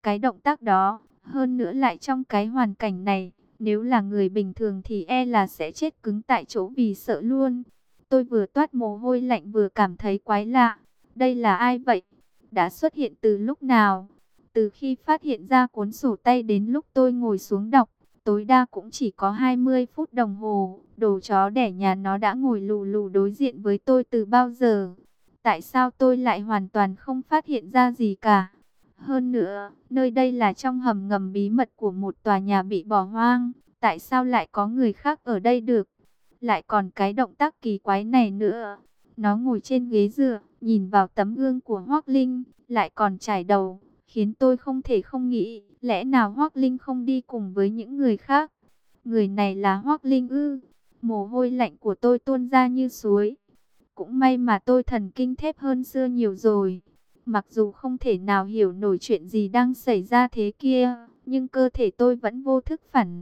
cái động tác đó. Hơn nữa lại trong cái hoàn cảnh này, nếu là người bình thường thì e là sẽ chết cứng tại chỗ vì sợ luôn. Tôi vừa toát mồ hôi lạnh vừa cảm thấy quái lạ. Đây là ai vậy? Đã xuất hiện từ lúc nào? Từ khi phát hiện ra cuốn sổ tay đến lúc tôi ngồi xuống đọc, tối đa cũng chỉ có 20 phút đồng hồ. Đồ chó đẻ nhà nó đã ngồi lù lù đối diện với tôi từ bao giờ? Tại sao tôi lại hoàn toàn không phát hiện ra gì cả? Hơn nữa, nơi đây là trong hầm ngầm bí mật của một tòa nhà bị bỏ hoang. Tại sao lại có người khác ở đây được? Lại còn cái động tác kỳ quái này nữa. Nó ngồi trên ghế dựa, nhìn vào tấm gương của Hoác Linh, lại còn chải đầu, khiến tôi không thể không nghĩ, lẽ nào Hoác Linh không đi cùng với những người khác? Người này là Hoác Linh ư? Mồ hôi lạnh của tôi tuôn ra như suối. Cũng may mà tôi thần kinh thép hơn xưa nhiều rồi. Mặc dù không thể nào hiểu nổi chuyện gì đang xảy ra thế kia, nhưng cơ thể tôi vẫn vô thức phản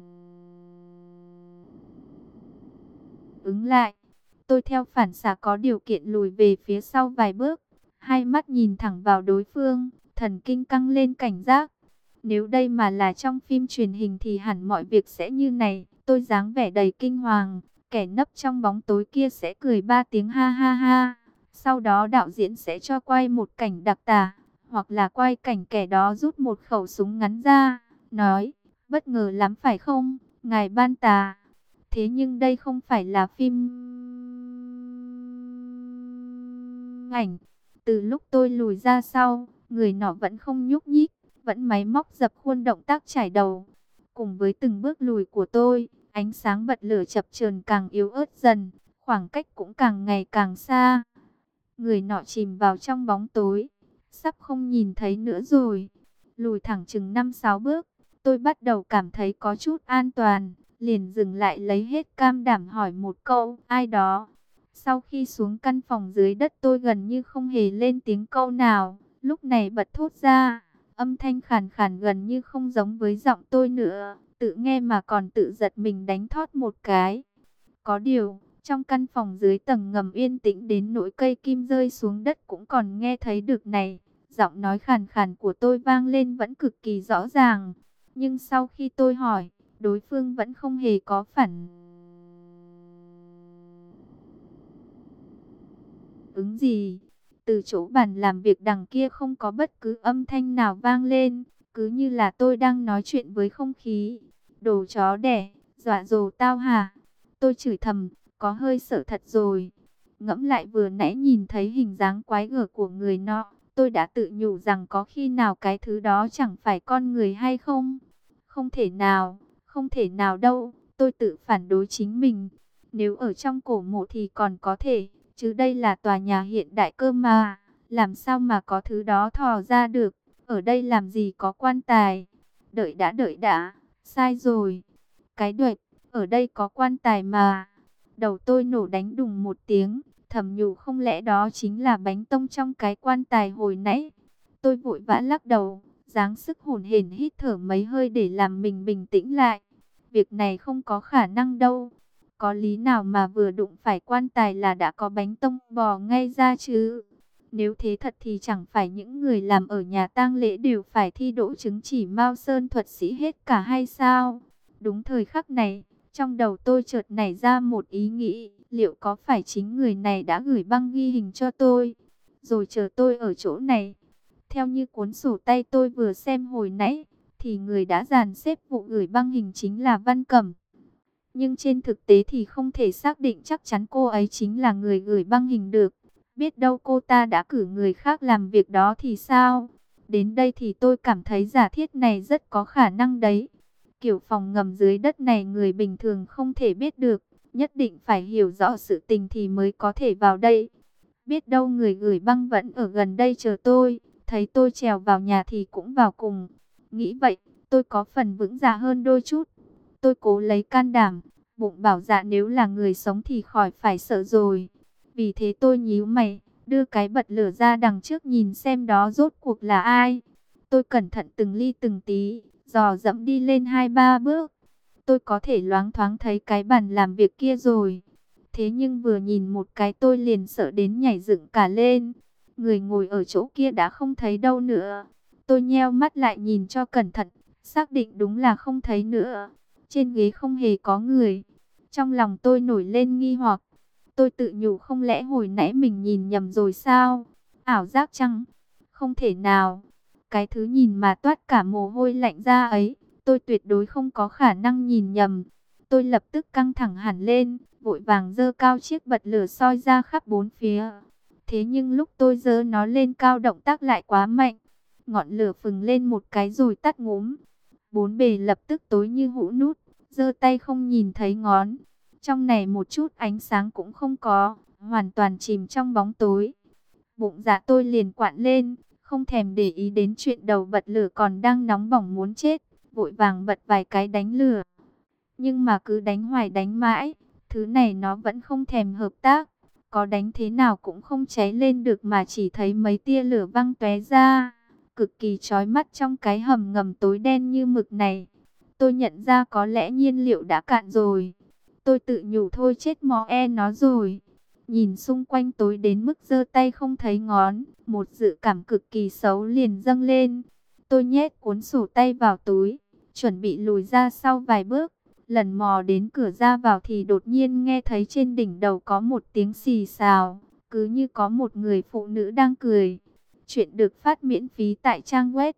ứng lại. Tôi theo phản xạ có điều kiện lùi về phía sau vài bước, hai mắt nhìn thẳng vào đối phương, thần kinh căng lên cảnh giác. Nếu đây mà là trong phim truyền hình thì hẳn mọi việc sẽ như này. Tôi dáng vẻ đầy kinh hoàng, kẻ nấp trong bóng tối kia sẽ cười ba tiếng ha ha ha. Sau đó đạo diễn sẽ cho quay một cảnh đặc tả, hoặc là quay cảnh kẻ đó rút một khẩu súng ngắn ra, nói, bất ngờ lắm phải không, ngài Ban Tà. Thế nhưng đây không phải là phim ảnh. Từ lúc tôi lùi ra sau, người nọ vẫn không nhúc nhích, vẫn máy móc dập khuôn động tác chải đầu. Cùng với từng bước lùi của tôi, ánh sáng bật lửa chập chờn càng yếu ớt dần, khoảng cách cũng càng ngày càng xa. Người nọ chìm vào trong bóng tối, sắp không nhìn thấy nữa rồi. Lùi thẳng chừng 5-6 bước, tôi bắt đầu cảm thấy có chút an toàn, liền dừng lại lấy hết can đảm hỏi một câu, ai đó. Sau khi xuống căn phòng dưới đất tôi gần như không hề lên tiếng câu nào, lúc này bật thốt ra, âm thanh khàn khàn gần như không giống với giọng tôi nữa, tự nghe mà còn tự giật mình đánh thót một cái. Có điều, trong căn phòng dưới tầng ngầm yên tĩnh đến nỗi cây kim rơi xuống đất cũng còn nghe thấy được này. Giọng nói khàn khàn của tôi vang lên vẫn cực kỳ rõ ràng. Nhưng sau khi tôi hỏi, đối phương vẫn không hề có phản ứng gì. Từ chỗ bàn làm việc đằng kia không có bất cứ âm thanh nào vang lên, cứ như là tôi đang nói chuyện với không khí. Đồ chó đẻ, dọa dồ tao hả? Tôi chửi thầm, có hơi sợ thật rồi. Ngẫm lại vừa nãy nhìn thấy hình dáng quái gở của người nọ, tôi đã tự nhủ rằng có khi nào cái thứ đó chẳng phải con người hay không? Không thể nào, không thể nào đâu, tôi tự phản đối chính mình. Nếu ở trong cổ mộ thì còn có thể, chứ đây là tòa nhà hiện đại cơ mà, làm sao mà có thứ đó thò ra được, ở đây làm gì có quan tài. Đợi đã, sai rồi. Cái đuệch, ở đây có quan tài mà. Đầu tôi nổ đánh đùng một tiếng, thầm nhủ không lẽ đó chính là bánh tông trong cái quan tài hồi nãy. Tôi vội vã lắc đầu, dáng sức hổn hển hít thở mấy hơi để làm mình bình tĩnh lại. Việc này không có khả năng đâu. Có lý nào mà vừa đụng phải quan tài là đã có bánh tông bò ngay ra chứ? Nếu thế thật thì chẳng phải những người làm ở nhà tang lễ đều phải thi đỗ chứng chỉ Mao Sơn thuật sĩ hết cả hay sao? Đúng thời khắc này, trong đầu tôi chợt nảy ra một ý nghĩ, liệu có phải chính người này đã gửi băng ghi hình cho tôi, rồi chờ tôi ở chỗ này? Theo như cuốn sổ tay tôi vừa xem hồi nãy, thì người đã dàn xếp vụ gửi băng hình chính là Văn Cẩm. Nhưng trên thực tế thì không thể xác định chắc chắn cô ấy chính là người gửi băng hình được. Biết đâu cô ta đã cử người khác làm việc đó thì sao? Đến đây thì tôi cảm thấy giả thiết này rất có khả năng đấy. Kiểu phòng ngầm dưới đất này người bình thường không thể biết được. Nhất định phải hiểu rõ sự tình thì mới có thể vào đây. Biết đâu người gửi băng vẫn ở gần đây chờ tôi. Thấy tôi trèo vào nhà thì cũng vào cùng. Nghĩ vậy, tôi có phần vững dạ hơn đôi chút. Tôi cố lấy can đảm, bụng bảo dạ nếu là người sống thì khỏi phải sợ rồi. Vì thế tôi nhíu mày, đưa cái bật lửa ra đằng trước nhìn xem đó rốt cuộc là ai. Tôi cẩn thận từng ly từng tí, dò dẫm đi lên 2-3 bước. Tôi có thể loáng thoáng thấy cái bàn làm việc kia rồi. Thế nhưng vừa nhìn một cái tôi liền sợ đến nhảy dựng cả lên. Người ngồi ở chỗ kia đã không thấy đâu nữa. Tôi nheo mắt lại nhìn cho cẩn thận, xác định đúng là không thấy nữa. Trên ghế không hề có người. Trong lòng tôi nổi lên nghi hoặc. Tôi tự nhủ không lẽ hồi nãy mình nhìn nhầm rồi sao? Ảo giác chăng? Không thể nào. Cái thứ nhìn mà toát cả mồ hôi lạnh ra ấy, tôi tuyệt đối không có khả năng nhìn nhầm. Tôi lập tức căng thẳng hẳn lên, vội vàng giơ cao chiếc bật lửa soi ra khắp bốn phía. Thế nhưng lúc tôi giơ nó lên cao động tác lại quá mạnh. Ngọn lửa phừng lên một cái rồi tắt ngúm. Bốn bề lập tức tối như hũ nút, giơ tay không nhìn thấy ngón. Trong này một chút ánh sáng cũng không có, hoàn toàn chìm trong bóng tối. Bụng dạ tôi liền quặn lên, không thèm để ý đến chuyện đầu bật lửa còn đang nóng bỏng muốn chết, vội vàng bật vài cái đánh lửa. Nhưng mà cứ đánh hoài đánh mãi, thứ này nó vẫn không thèm hợp tác. Có đánh thế nào cũng không cháy lên được mà chỉ thấy mấy tia lửa văng tóe ra, cực kỳ chói mắt trong cái hầm ngầm tối đen như mực này. Tôi nhận ra có lẽ nhiên liệu đã cạn rồi. Tôi tự nhủ thôi chết mó nó rồi. Nhìn xung quanh tối đến mức giơ tay không thấy ngón, một dự cảm cực kỳ xấu liền dâng lên. Tôi nhét cuốn sổ tay vào túi, chuẩn bị lùi ra sau vài bước. Lần mò đến cửa ra vào thì đột nhiên nghe thấy trên đỉnh đầu có một tiếng xì xào, cứ như có một người phụ nữ đang cười. Chuyện được phát miễn phí tại trang web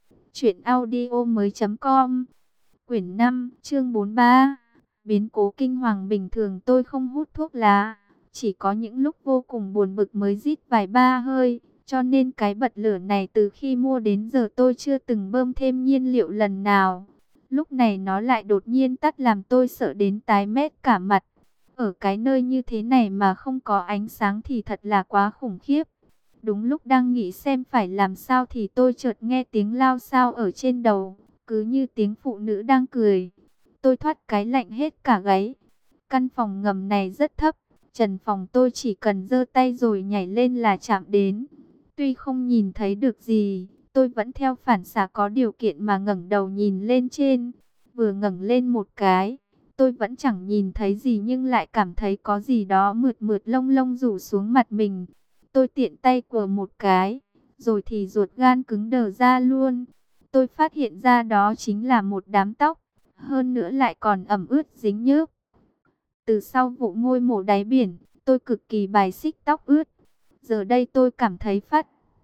truyệnaudiomoi.com. Quyển 5, chương 43. Biến cố kinh hoàng. Bình thường tôi không hút thuốc lá, chỉ có những lúc vô cùng buồn bực mới rít vài ba hơi, cho nên cái bật lửa này từ khi mua đến giờ tôi chưa từng bơm thêm nhiên liệu lần nào. Lúc này nó lại đột nhiên tắt làm tôi sợ đến tái mét cả mặt. Ở cái nơi như thế này mà không có ánh sáng thì thật là quá khủng khiếp. Đúng lúc đang nghĩ xem phải làm sao thì tôi chợt nghe tiếng lao xao ở trên đầu, cứ như tiếng phụ nữ đang cười. Tôi thoát cái lạnh hết cả gáy. Căn phòng ngầm này rất thấp, trần phòng tôi chỉ cần giơ tay rồi nhảy lên là chạm đến. Tuy không nhìn thấy được gì, tôi vẫn theo phản xạ có điều kiện mà ngẩng đầu nhìn lên trên. Vừa ngẩng lên một cái, tôi vẫn chẳng nhìn thấy gì nhưng lại cảm thấy có gì đó mượt mượt lông lông rủ xuống mặt mình. Tôi tiện tay quờ một cái, rồi thì ruột gan cứng đờ ra luôn. Tôi phát hiện ra đó chính là một đám tóc, hơn nữa lại còn ẩm ướt dính nhớp. Từ sau vụ ngôi mộ đáy biển, tôi cực kỳ bài xích tóc ướt. Giờ đây tôi cảm thấy phát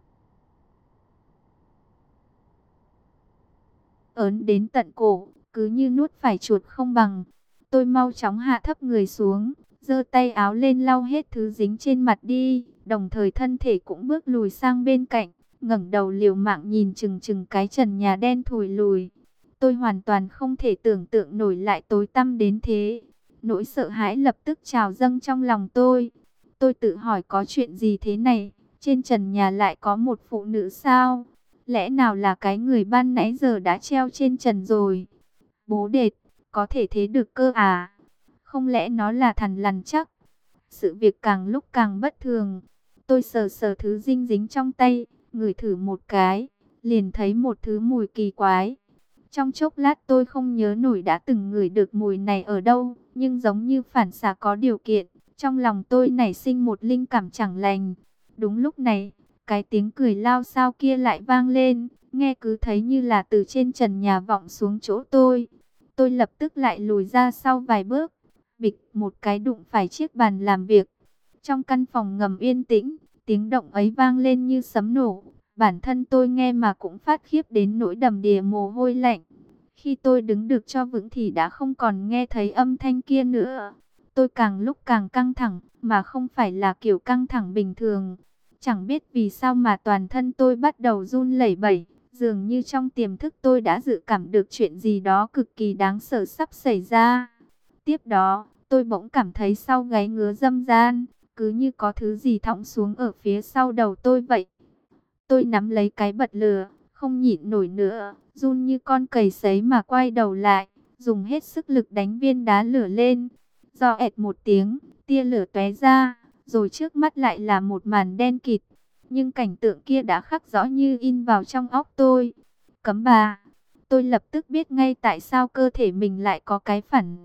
ớn đến tận cổ, cứ như nuốt phải chuột không bằng. Tôi mau chóng hạ thấp người xuống, giơ tay áo lên lau hết thứ dính trên mặt đi, đồng thời thân thể cũng bước lùi sang bên cạnh, ngẩng đầu liều mạng nhìn chừng chừng cái trần nhà đen thùi lùi. Tôi hoàn toàn không thể tưởng tượng nổi lại tối tăm đến thế. Nỗi sợ hãi lập tức trào dâng trong lòng tôi. Tôi tự hỏi có chuyện gì thế này, trên trần nhà lại có một phụ nữ sao? Lẽ nào là cái người ban nãy giờ đã treo trên trần rồi? Bố đệt, có thể thế được cơ à? Không lẽ nó là thằn lằn chắc? Sự việc càng lúc càng bất thường. Tôi sờ sờ thứ dinh dính trong tay, ngửi thử một cái, liền thấy một thứ mùi kỳ quái. Trong chốc lát tôi không nhớ nổi đã từng ngửi được mùi này ở đâu, nhưng giống như phản xạ có điều kiện, trong lòng tôi nảy sinh một linh cảm chẳng lành. Đúng lúc này, cái tiếng cười lao xao kia lại vang lên, nghe cứ thấy như là từ trên trần nhà vọng xuống chỗ tôi. Tôi lập tức lại lùi ra sau vài bước, bịch một cái đụng phải chiếc bàn làm việc. Trong căn phòng ngầm yên tĩnh, tiếng động ấy vang lên như sấm nổ. Bản thân tôi nghe mà cũng phát khiếp đến nỗi đầm đìa mồ hôi lạnh. Khi tôi đứng được cho vững thì đã không còn nghe thấy âm thanh kia nữa. Tôi càng lúc càng căng thẳng, mà không phải là kiểu căng thẳng bình thường. Chẳng biết vì sao mà toàn thân tôi bắt đầu run lẩy bẩy. Dường như trong tiềm thức tôi đã dự cảm được chuyện gì đó cực kỳ đáng sợ sắp xảy ra. Tiếp đó, tôi bỗng cảm thấy sau gáy ngứa dâm gian, cứ như có thứ gì thõng xuống ở phía sau đầu tôi vậy. Tôi nắm lấy cái bật lửa, không nhịn nổi nữa, run như con cầy sấy mà quay đầu lại, dùng hết sức lực đánh viên đá lửa lên. Do ẹt một tiếng, tia lửa tóe ra, rồi trước mắt lại là một màn đen kịt. Nhưng cảnh tượng kia đã khắc rõ như in vào trong óc tôi. Cấm bà, tôi lập tức biết ngay tại sao cơ thể mình lại có cái phản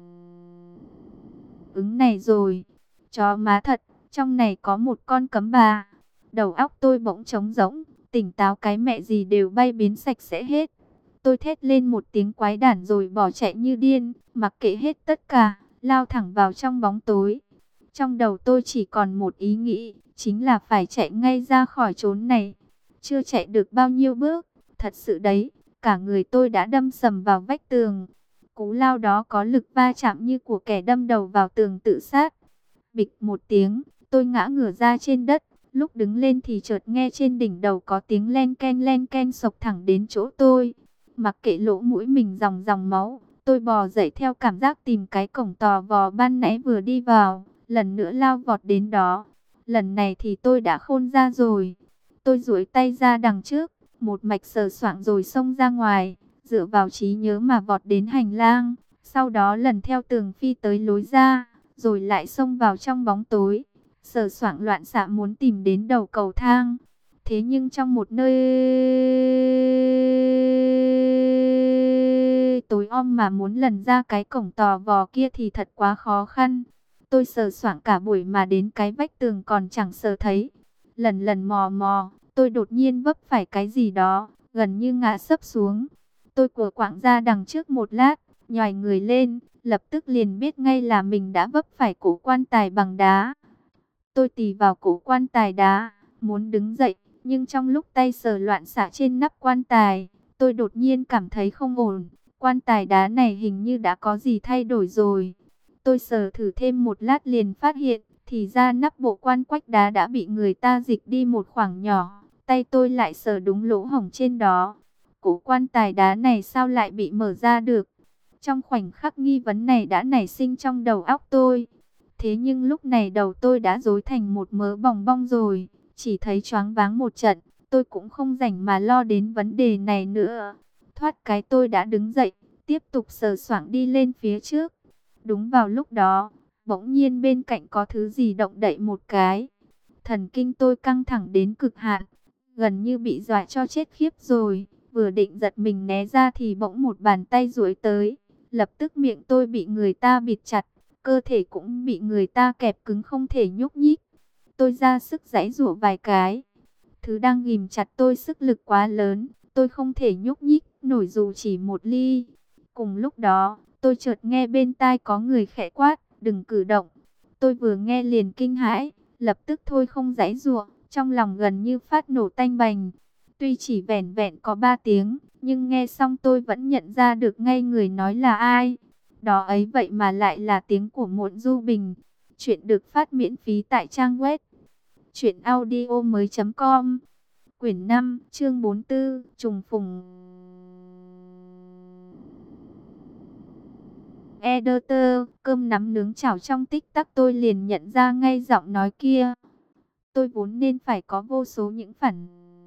ứng này rồi. Chó má thật, trong này có một con cấm bà. Đầu óc tôi bỗng trống rỗng, tỉnh táo cái mẹ gì đều bay biến sạch sẽ hết. Tôi thét lên một tiếng quái đản rồi bỏ chạy như điên, mặc kệ hết tất cả, lao thẳng vào trong bóng tối. Trong đầu tôi chỉ còn một ý nghĩ, chính là phải chạy ngay ra khỏi chốn này. Chưa chạy được bao nhiêu bước, thật sự đấy, cả người tôi đã đâm sầm vào vách tường. Cú lao đó có lực va chạm như của kẻ đâm đầu vào tường tự sát. Bịch một tiếng, tôi ngã ngửa ra trên đất. Lúc đứng lên thì chợt nghe trên đỉnh đầu có tiếng len ken sộc thẳng đến chỗ tôi. Mặc kệ lỗ mũi mình ròng ròng máu, tôi bò dậy theo cảm giác tìm cái cổng tò vò ban nãy vừa đi vào, lần nữa lao vọt đến đó. Lần này thì tôi đã khôn ra rồi. Tôi duỗi tay ra đằng trước, một mạch sờ soạng rồi xông ra ngoài, dựa vào trí nhớ mà vọt đến hành lang, sau đó lần theo tường phi tới lối ra, rồi lại xông vào trong bóng tối, sờ soạng loạn xạ muốn tìm đến đầu cầu thang. Thế nhưng trong một nơi tối om mà muốn lần ra cái cổng tò vò kia thì thật quá khó khăn. Tôi sờ soạng cả buổi mà đến cái vách tường còn chẳng sờ thấy. Lần lần mò mò, tôi đột nhiên vấp phải cái gì đó, gần như ngã sấp xuống. Tôi của quạng ra đằng trước một lát, nhoài người lên, lập tức liền biết ngay là mình đã vấp phải cổ quan tài bằng đá. Tôi tì vào cổ quan tài đá, muốn đứng dậy, nhưng trong lúc tay sờ loạn xạ trên nắp quan tài, tôi đột nhiên cảm thấy không ổn. Quan tài đá này hình như đã có gì thay đổi rồi. Tôi sờ thử thêm một lát liền phát hiện, thì ra nắp bộ quan quách đá đã bị người ta dịch đi một khoảng nhỏ. Tay tôi lại sờ đúng lỗ hổng trên đó. Cổ quan tài đá này sao lại bị mở ra được? Trong khoảnh khắc nghi vấn này đã nảy sinh trong đầu óc tôi. Thế nhưng lúc này đầu tôi đã rối thành một mớ bòng bong rồi. Chỉ thấy choáng váng một trận, tôi cũng không rảnh mà lo đến vấn đề này nữa. Thoát cái tôi đã đứng dậy, tiếp tục sờ soạng đi lên phía trước. Đúng vào lúc đó, bỗng nhiên bên cạnh có thứ gì động đậy một cái. Thần kinh tôi căng thẳng đến cực hạn, gần như bị dọa cho chết khiếp rồi. Vừa định giật mình né ra thì bỗng một bàn tay duỗi tới. Lập tức miệng tôi bị người ta bịt chặt, cơ thể cũng bị người ta kẹp cứng không thể nhúc nhích. Tôi ra sức giãy giụa vài cái. Thứ đang ghìm chặt tôi sức lực quá lớn, tôi không thể nhúc nhích nổi dù chỉ một ly. Cùng lúc đó, tôi chợt nghe bên tai có người khẽ quát, đừng cử động. Tôi vừa nghe liền kinh hãi, lập tức thôi không giãy giụa, trong lòng gần như phát nổ tanh bành. Tuy chỉ vẻn vẹn có 3 tiếng, nhưng nghe xong tôi vẫn nhận ra được ngay người nói là ai. Đó ấy vậy mà lại là tiếng của Muộn Du Bình. Chuyện được phát miễn phí tại trang web truyệnaudiomoi.com. Quyển 5, chương 44, trùng phùng. Editor, cơm nắm nướng chảo trong tích tắc tôi liền nhận ra ngay giọng nói kia. Tôi vốn nên phải có vô số những phản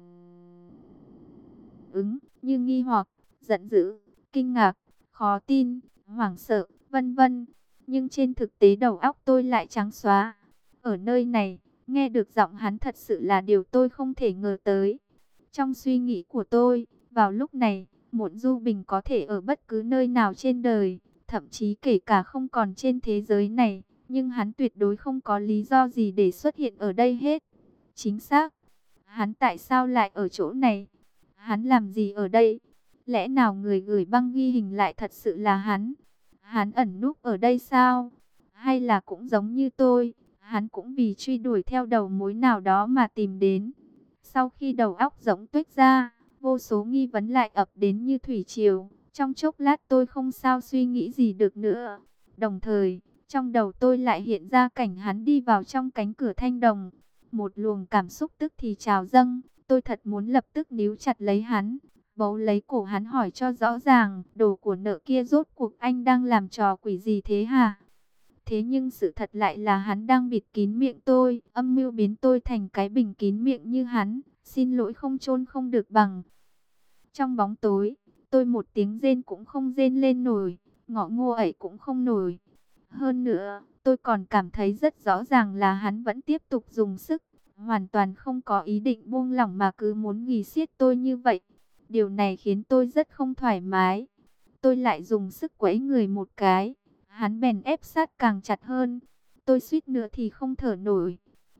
ứng như nghi hoặc, giận dữ, kinh ngạc, khó tin, hoảng sợ, vân vân. Nhưng trên thực tế đầu óc tôi lại trắng xóa. Ở nơi này, nghe được giọng hắn thật sự là điều tôi không thể ngờ tới. Trong suy nghĩ của tôi, vào lúc này, Muộn Du Bình có thể ở bất cứ nơi nào trên đời, thậm chí kể cả không còn trên thế giới này, nhưng hắn tuyệt đối không có lý do gì để xuất hiện ở đây hết. Chính xác, hắn tại sao lại ở chỗ này? Hắn làm gì ở đây? Lẽ nào người gửi băng ghi hình lại thật sự là hắn? Hắn ẩn núp ở đây sao? Hay là cũng giống như tôi, hắn cũng vì truy đuổi theo đầu mối nào đó mà tìm đến? Sau khi đầu óc rỗng tuếch ra, vô số nghi vấn lại ập đến như thủy triều. Trong chốc lát tôi không sao suy nghĩ gì được nữa. Đồng thời, trong đầu tôi lại hiện ra cảnh hắn đi vào trong cánh cửa thanh đồng. Một luồng cảm xúc tức thì trào dâng. Tôi thật muốn lập tức níu chặt lấy hắn, bấu lấy cổ hắn hỏi cho rõ ràng, đồ của nợ kia rốt cuộc anh đang làm trò quỷ gì thế hả? Thế nhưng sự thật lại là hắn đang bịt kín miệng tôi, âm mưu biến tôi thành cái bình kín miệng như hắn, xin lỗi không chôn không được bằng. Trong bóng tối, tôi một tiếng rên cũng không rên lên nổi, ngọ ngô ẩy cũng không nổi. Hơn nữa, tôi còn cảm thấy rất rõ ràng là hắn vẫn tiếp tục dùng sức, hoàn toàn không có ý định buông lỏng mà cứ muốn ghì siết tôi như vậy. Điều này khiến tôi rất không thoải mái. Tôi lại dùng sức quẫy người một cái, hắn bèn ép sát càng chặt hơn. Tôi suýt nữa thì không thở nổi.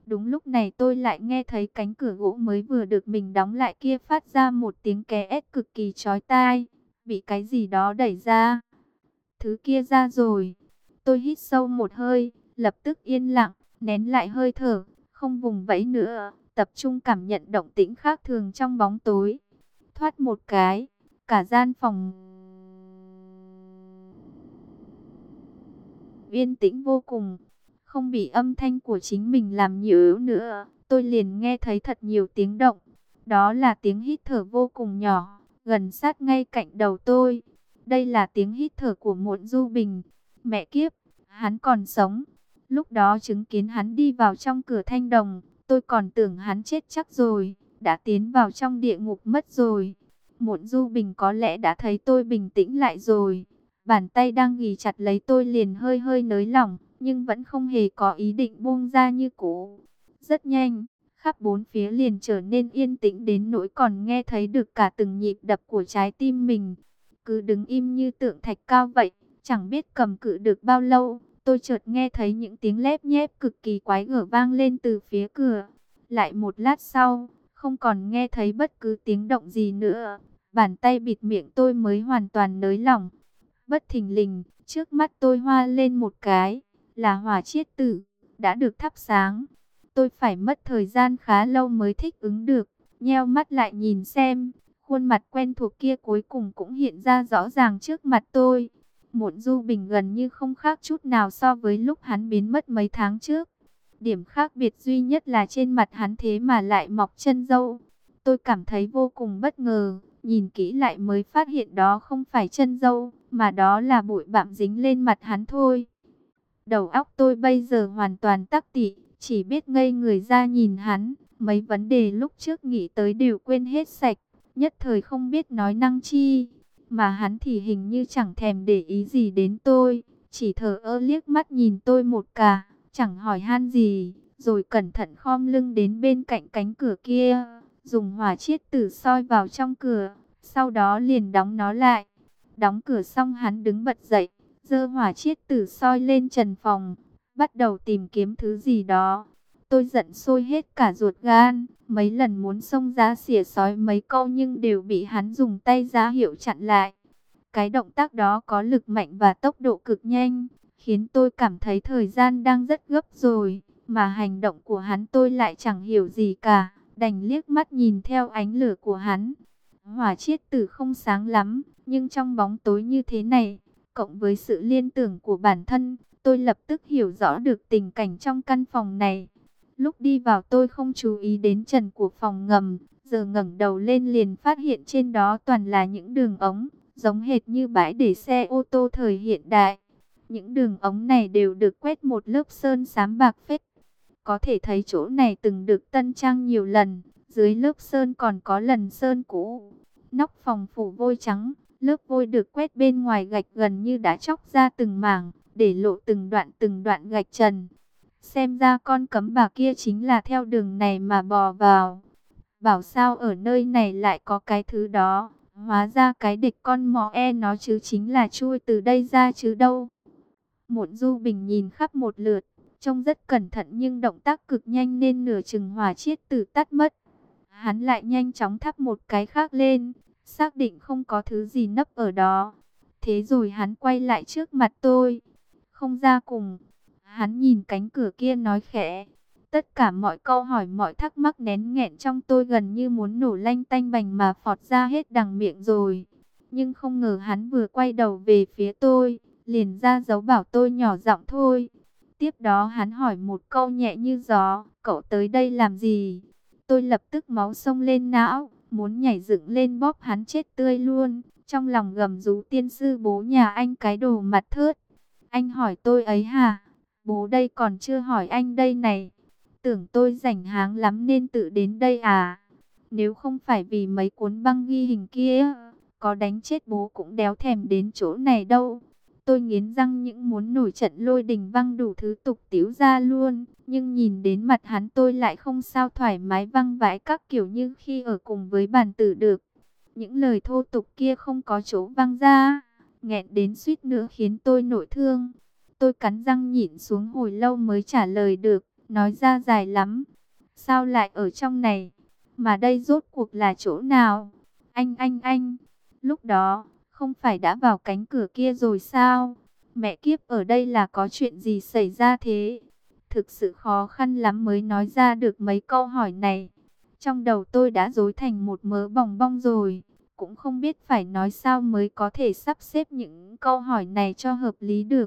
Đúng lúc này tôi lại nghe thấy cánh cửa gỗ mới vừa được mình đóng lại kia phát ra một tiếng két cực kỳ chói tai. Bị cái gì đó đẩy ra. Thứ kia ra rồi. Tôi hít sâu một hơi, lập tức yên lặng, nén lại hơi thở, không vùng vẫy nữa, tập trung cảm nhận động tĩnh khác thường trong bóng tối. Thoát một cái, cả gian phòng yên tĩnh vô cùng, không bị âm thanh của chính mình làm nhiễu nữa. Tôi liền nghe thấy thật nhiều tiếng động. Đó là tiếng hít thở vô cùng nhỏ, gần sát ngay cạnh đầu tôi. Đây là tiếng hít thở của Muộn Du Bình. Mẹ kiếp, hắn còn sống. Lúc đó chứng kiến hắn đi vào trong cửa thanh đồng, tôi còn tưởng hắn chết chắc rồi, đã tiến vào trong địa ngục mất rồi. Muộn Du Bình có lẽ đã thấy tôi bình tĩnh lại rồi. Bàn tay đang ghì chặt lấy tôi liền hơi hơi nới lỏng, nhưng vẫn không hề có ý định buông ra như cũ. Rất nhanh, khắp bốn phía liền trở nên yên tĩnh đến nỗi còn nghe thấy được cả từng nhịp đập của trái tim mình. Cứ đứng im như tượng thạch cao vậy, chẳng biết cầm cự được bao lâu, tôi chợt nghe thấy những tiếng lép nhép cực kỳ quái gở vang lên từ phía cửa. Lại một lát sau, không còn nghe thấy bất cứ tiếng động gì nữa. Bàn tay bịt miệng tôi mới hoàn toàn nới lỏng. Bất thình lình, trước mắt tôi hoa lên một cái, là hỏa chiết tử, đã được thắp sáng. Tôi phải mất thời gian khá lâu mới thích ứng được, nheo mắt lại nhìn xem, khuôn mặt quen thuộc kia cuối cùng cũng hiện ra rõ ràng trước mặt tôi. Muộn Du Bình gần như không khác chút nào so với lúc hắn biến mất mấy tháng trước. Điểm khác biệt duy nhất là trên mặt hắn thế mà lại mọc chân râu. Tôi cảm thấy vô cùng bất ngờ, nhìn kỹ lại mới phát hiện đó không phải chân râu, mà đó là bụi bặm dính lên mặt hắn thôi. Đầu óc tôi bây giờ hoàn toàn tắc tị, chỉ biết ngây người ra nhìn hắn, mấy vấn đề lúc trước nghĩ tới đều quên hết sạch, nhất thời không biết nói năng chi. Mà hắn thì hình như chẳng thèm để ý gì đến tôi, chỉ thờ ơ liếc mắt nhìn tôi một cả, chẳng hỏi han gì, rồi cẩn thận khom lưng đến bên cạnh cánh cửa kia, dùng hỏa chiết tử soi vào trong cửa, sau đó liền đóng nó lại. Đóng cửa xong hắn đứng bật dậy, giơ hỏa chiết tử soi lên trần phòng, bắt đầu tìm kiếm thứ gì đó. Tôi giận sôi hết cả ruột gan, mấy lần muốn xông ra xỉa xói mấy câu nhưng đều bị hắn dùng tay ra hiệu chặn lại. Cái động tác đó có lực mạnh và tốc độ cực nhanh, khiến tôi cảm thấy thời gian đang rất gấp rồi, mà hành động của hắn tôi lại chẳng hiểu gì cả, đành liếc mắt nhìn theo ánh lửa của hắn. Hỏa chiết tử không sáng lắm, nhưng trong bóng tối như thế này, cộng với sự liên tưởng của bản thân, tôi lập tức hiểu rõ được tình cảnh trong căn phòng này. Lúc đi vào tôi không chú ý đến trần của phòng ngầm, giờ ngẩng đầu lên liền phát hiện trên đó toàn là những đường ống, giống hệt như bãi để xe ô tô thời hiện đại. Những đường ống này đều được quét một lớp sơn xám bạc phết. Có thể thấy chỗ này từng được tân trang nhiều lần, dưới lớp sơn còn có lần sơn cũ. Nóc phòng phủ vôi trắng, lớp vôi được quét bên ngoài gạch gần như đã chóc ra từng mảng, để lộ từng đoạn gạch trần. Xem ra con cấm bà kia chính là theo đường này mà bò vào. Bảo sao ở nơi này lại có cái thứ đó. Hóa ra cái địch con mò nó chứ chính là chui từ đây ra chứ đâu. Muộn Du Bình nhìn khắp một lượt, trông rất cẩn thận nhưng động tác cực nhanh nên nửa chừng hỏa chiết tử tắt mất. Hắn lại nhanh chóng thắp một cái khác lên, xác định không có thứ gì nấp ở đó. Thế rồi hắn quay lại trước mặt tôi. Không ra cùng. Hắn nhìn cánh cửa kia nói khẽ. Tất cả mọi câu hỏi mọi thắc mắc nén nghẹn trong tôi gần như muốn nổ lanh tanh bành mà phọt ra hết đằng miệng rồi. Nhưng không ngờ hắn vừa quay đầu về phía tôi, liền ra dấu bảo tôi nhỏ giọng thôi. Tiếp đó hắn hỏi một câu nhẹ như gió, cậu tới đây làm gì? Tôi lập tức máu xông lên não, muốn nhảy dựng lên bóp hắn chết tươi luôn. Trong lòng gầm rú tiên sư bố nhà anh cái đồ mặt thớt. Anh hỏi tôi ấy hả? Bố đây còn chưa hỏi anh đây này. Tưởng tôi rảnh háng lắm nên tự đến đây à? Nếu không phải vì mấy cuốn băng ghi hình kia, có đánh chết bố cũng đéo thèm đến chỗ này đâu. Tôi nghiến răng những muốn nổi trận lôi đình văng đủ thứ tục tĩu ra luôn. Nhưng nhìn đến mặt hắn tôi lại không sao thoải mái văng vãi các kiểu như khi ở cùng với bản tử được. Những lời thô tục kia không có chỗ văng ra, nghẹn đến suýt nữa khiến tôi nổi thương. Tôi cắn răng nhịn xuống hồi lâu mới trả lời được. nói ra dài lắm. Sao lại ở trong này? Mà đây rốt cuộc là chỗ nào? Anh, lúc đó, không phải đã vào cánh cửa kia rồi sao? Mẹ kiếp, ở đây là có chuyện gì xảy ra thế? Thực sự khó khăn lắm mới nói ra được mấy câu hỏi này. Trong đầu tôi đã rối thành một mớ bòng bong rồi. Cũng không biết phải nói sao mới có thể sắp xếp những câu hỏi này cho hợp lý được.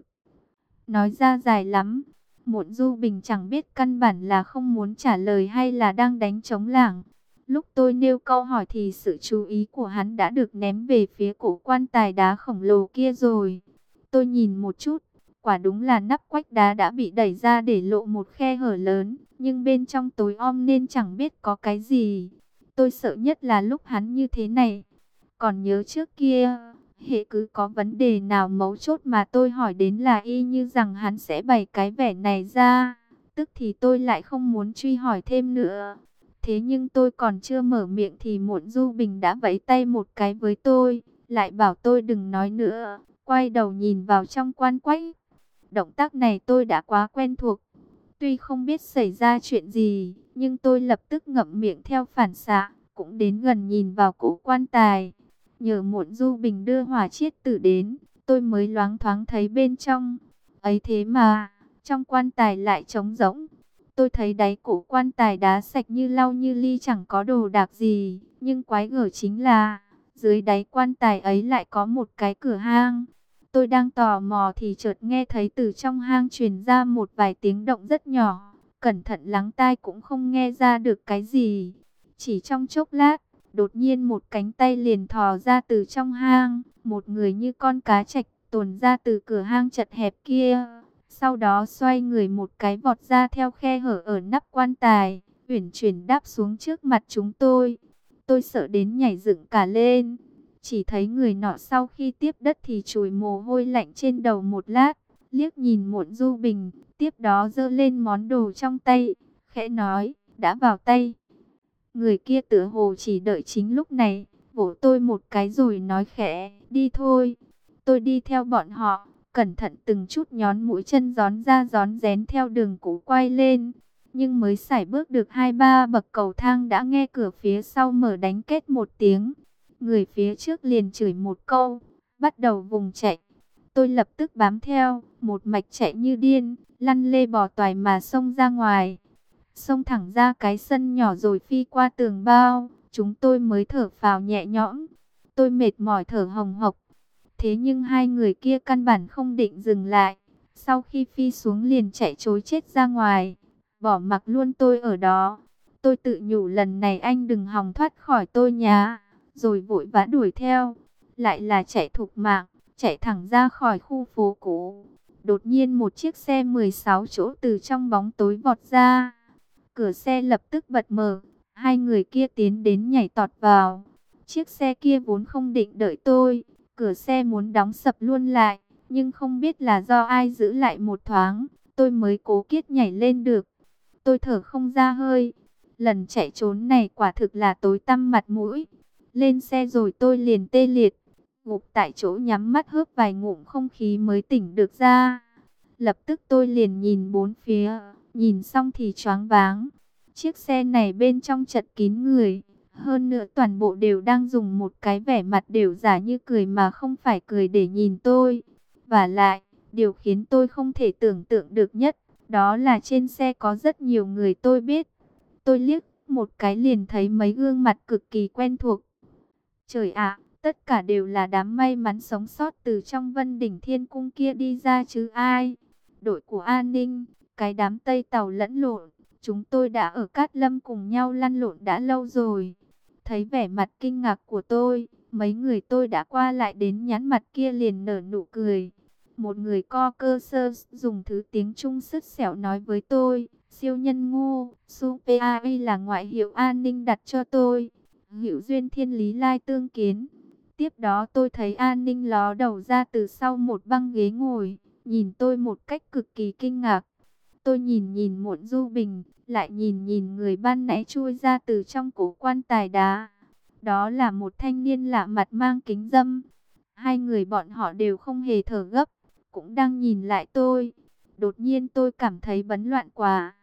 Nói ra dài lắm. Muộn Du Bình chẳng biết căn bản là không muốn trả lời hay là đang đánh trống lảng. Lúc tôi nêu câu hỏi thì sự chú ý của hắn đã được ném về phía cổ quan tài đá khổng lồ kia rồi. Tôi nhìn một chút, quả đúng là nắp quách đá đã bị đẩy ra để lộ một khe hở lớn, nhưng bên trong tối om nên chẳng biết có cái gì. Tôi sợ nhất là lúc hắn như thế này. Còn nhớ trước kia, hệ cứ có vấn đề nào mấu chốt mà tôi hỏi đến là y như rằng hắn sẽ bày cái vẻ này ra. Tức thì tôi lại không muốn truy hỏi thêm nữa. Thế nhưng tôi còn chưa mở miệng thì Muộn Du Bình đã vẫy tay một cái với tôi, lại bảo tôi đừng nói nữa, quay đầu nhìn vào trong quan quách. Động tác này tôi đã quá quen thuộc. Tuy không biết xảy ra chuyện gì, nhưng tôi lập tức ngậm miệng theo phản xạ, cũng đến gần nhìn vào cổ quan tài. Nhờ Muộn Du Bình đưa hỏa chiết tử đến, tôi mới loáng thoáng thấy bên trong. Ấy thế mà, trong quan tài lại trống rỗng. Tôi thấy đáy cổ quan tài đá sạch như lau như ly, chẳng có đồ đạc gì. Nhưng quái gở chính là, dưới đáy quan tài ấy lại có một cái cửa hang. Tôi đang tò mò thì chợt nghe thấy từ trong hang truyền ra một vài tiếng động rất nhỏ. Cẩn thận lắng tai cũng không nghe ra được cái gì. Chỉ trong chốc lát, đột nhiên một cánh tay liền thò ra từ trong hang. Một người như con cá trạch tuồn ra từ cửa hang chật hẹp kia. Sau đó xoay người một cái vọt ra theo khe hở ở nắp quan tài, uyển chuyển đáp xuống trước mặt chúng tôi. Tôi sợ đến nhảy dựng cả lên. Chỉ thấy người nọ sau khi tiếp đất thì chùi mồ hôi lạnh trên đầu một lát, liếc nhìn Muộn Du Bình, tiếp đó giơ lên món đồ trong tay, khẽ nói, đã vào tay. Người kia tựa hồ chỉ đợi chính lúc này, vỗ tôi một cái rồi nói khẽ, đi thôi. Tôi đi theo bọn họ, cẩn thận từng chút nhón mũi chân gión ra gión rén theo đường cũ quay lên. Nhưng mới sải bước được 2-3 bậc cầu thang đã nghe cửa phía sau mở đánh két một tiếng. Người phía trước liền chửi một câu, bắt đầu vùng chạy. Tôi lập tức bám theo, một mạch chạy như điên, lăn lê bò toài mà xông ra ngoài. Xông thẳng ra cái sân nhỏ rồi phi qua tường bao, chúng tôi mới thở phào nhẹ nhõm. Tôi mệt mỏi thở hồng hộc. Thế nhưng hai người kia căn bản không định dừng lại. Sau khi phi xuống liền chạy trối chết ra ngoài, bỏ mặc luôn tôi ở đó. Tôi tự nhủ lần này anh đừng hòng thoát khỏi tôi nhá. Rồi vội vã đuổi theo. Lại là chạy thục mạng, chạy thẳng ra khỏi khu phố cũ. Đột nhiên một chiếc xe 16 chỗ từ trong bóng tối vọt ra. Cửa xe lập tức bật mở. Hai người kia tiến đến nhảy tọt vào. Chiếc xe kia vốn không định đợi tôi. Cửa xe muốn đóng sập luôn lại. Nhưng không biết là do ai giữ lại một thoáng, tôi mới cố kiết nhảy lên được. Tôi thở không ra hơi. Lần chạy trốn này quả thực là tối tăm mặt mũi. Lên xe rồi tôi liền tê liệt, gục tại chỗ nhắm mắt hớp vài ngụm không khí mới tỉnh được ra. Lập tức tôi liền nhìn bốn phía, nhìn xong thì choáng váng. Chiếc xe này bên trong chật kín người, hơn nữa toàn bộ đều đang dùng một cái vẻ mặt đều giả như cười mà không phải cười để nhìn tôi. Và lại, điều khiến tôi không thể tưởng tượng được nhất, đó là trên xe có rất nhiều người tôi biết. Tôi liếc một cái liền thấy mấy gương mặt cực kỳ quen thuộc. Trời ạ, tất cả đều là đám may mắn sống sót từ trong Vân Đỉnh Thiên Cung kia đi ra chứ ai. Đội của an ninh, cái đám Tây Tàu lẫn lộn, chúng tôi đã ở Cát Lâm cùng nhau lăn lộn đã lâu rồi. Thấy vẻ mặt kinh ngạc của tôi, mấy người tôi đã qua lại đến nhắn mặt kia liền nở nụ cười. Một người co cơ sơ dùng thứ tiếng Trung sứt sẻo nói với tôi, siêu nhân Ngô, Supai là ngoại hiệu an ninh đặt cho tôi. Hữu duyên thiên lý lai tương kiến. Tiếp đó tôi thấy an ninh ló đầu ra từ sau một băng ghế ngồi, nhìn tôi một cách cực kỳ kinh ngạc. Tôi nhìn nhìn Muộn Du Bình, lại nhìn nhìn người ban nãy chui ra từ trong cổ quan tài đá. Đó là một thanh niên lạ mặt mang kính râm. Hai người bọn họ đều không hề thở gấp, cũng đang nhìn lại tôi. Đột nhiên tôi cảm thấy bấn loạn quá.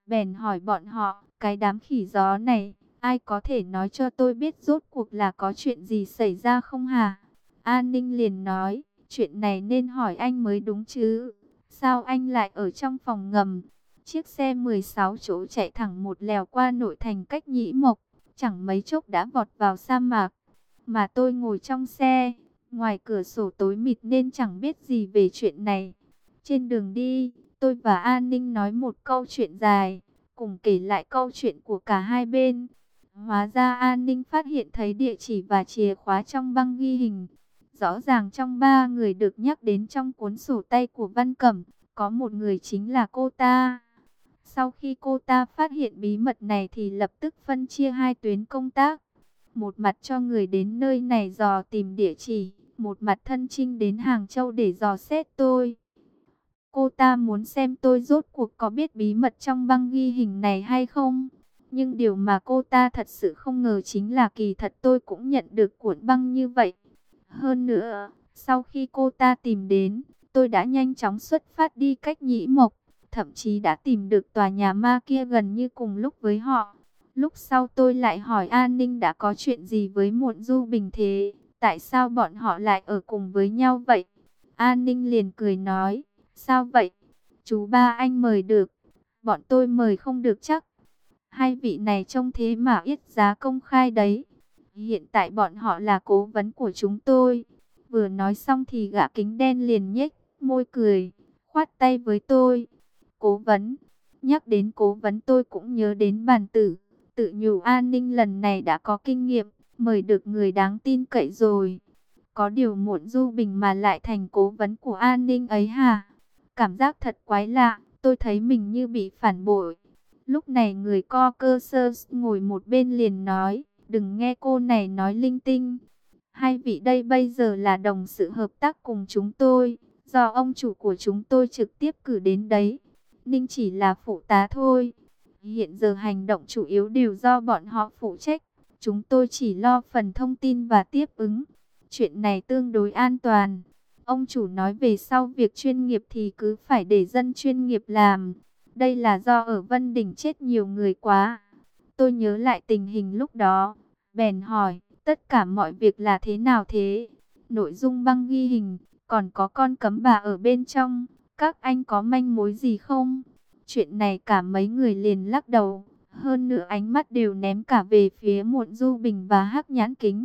Bèn hỏi bọn họ, cái đám khỉ gió này, ai có thể nói cho tôi biết rốt cuộc là có chuyện gì xảy ra không hả? An Ninh liền nói, chuyện này nên hỏi anh mới đúng chứ. Sao anh lại ở trong phòng ngầm? Chiếc xe 16 chỗ chạy thẳng một lèo qua nội thành cách Nhĩ Mộc, chẳng mấy chốc đã vọt vào sa mạc. Mà tôi ngồi trong xe, ngoài cửa sổ tối mịt nên chẳng biết gì về chuyện này. Trên đường đi, tôi và An Ninh nói một câu chuyện dài, cùng kể lại câu chuyện của cả hai bên. Hóa ra An Ninh phát hiện thấy địa chỉ và chìa khóa trong băng ghi hình. Rõ ràng trong ba người được nhắc đến trong cuốn sổ tay của Văn Cẩm, có một người chính là cô ta. Sau khi cô ta phát hiện bí mật này thì lập tức phân chia hai tuyến công tác. Một mặt cho người đến nơi này dò tìm địa chỉ, một mặt thân chinh đến Hàng Châu để dò xét tôi. Cô ta muốn xem tôi rốt cuộc có biết bí mật trong băng ghi hình này hay không. Nhưng điều mà cô ta thật sự không ngờ chính là kỳ thật tôi cũng nhận được cuộn băng như vậy. Hơn nữa, sau khi cô ta tìm đến, tôi đã nhanh chóng xuất phát đi cách Nhĩ Mộc. Thậm chí đã tìm được tòa nhà ma kia gần như cùng lúc với họ. Lúc sau tôi lại hỏi An Ninh đã có chuyện gì với Muộn Du Bình thế? Tại sao bọn họ lại ở cùng với nhau vậy? An Ninh liền cười nói, sao vậy? Chú ba anh mời được, bọn tôi mời không được chắc. Hai vị này trông thế mà yết giá công khai đấy. Hiện tại bọn họ là cố vấn của chúng tôi. Vừa nói xong thì gã kính đen liền nhếch môi cười, khoát tay với tôi. Cố vấn, nhắc đến cố vấn tôi cũng nhớ đến Bàn Tử. Tự nhủ An Ninh lần này đã có kinh nghiệm, mời được người đáng tin cậy rồi. Có điều Muộn Du Bình mà lại thành cố vấn của An Ninh ấy hả? Cảm giác thật quái lạ, tôi thấy mình như bị phản bội. Lúc này người co cơ sơ ngồi một bên liền nói, đừng nghe cô này nói linh tinh. Hai vị đây bây giờ là đồng sự hợp tác cùng chúng tôi, do ông chủ của chúng tôi trực tiếp cử đến đấy. Ninh chỉ là phụ tá thôi. Hiện giờ hành động chủ yếu đều do bọn họ phụ trách. Chúng tôi chỉ lo phần thông tin và tiếp ứng. Chuyện này tương đối an toàn. Ông chủ nói về sau việc chuyên nghiệp thì cứ phải để dân chuyên nghiệp làm. Đây là do ở Vân Đỉnh chết nhiều người quá. Tôi nhớ lại tình hình lúc đó. Bèn hỏi, tất cả mọi việc là thế nào thế? Nội dung băng ghi hình, còn có con cấm bà ở bên trong. Các anh có manh mối gì không? Chuyện này cả mấy người liền lắc đầu. Hơn nữa ánh mắt đều ném cả về phía Muộn Du Bình và Hắc Nhãn Kính.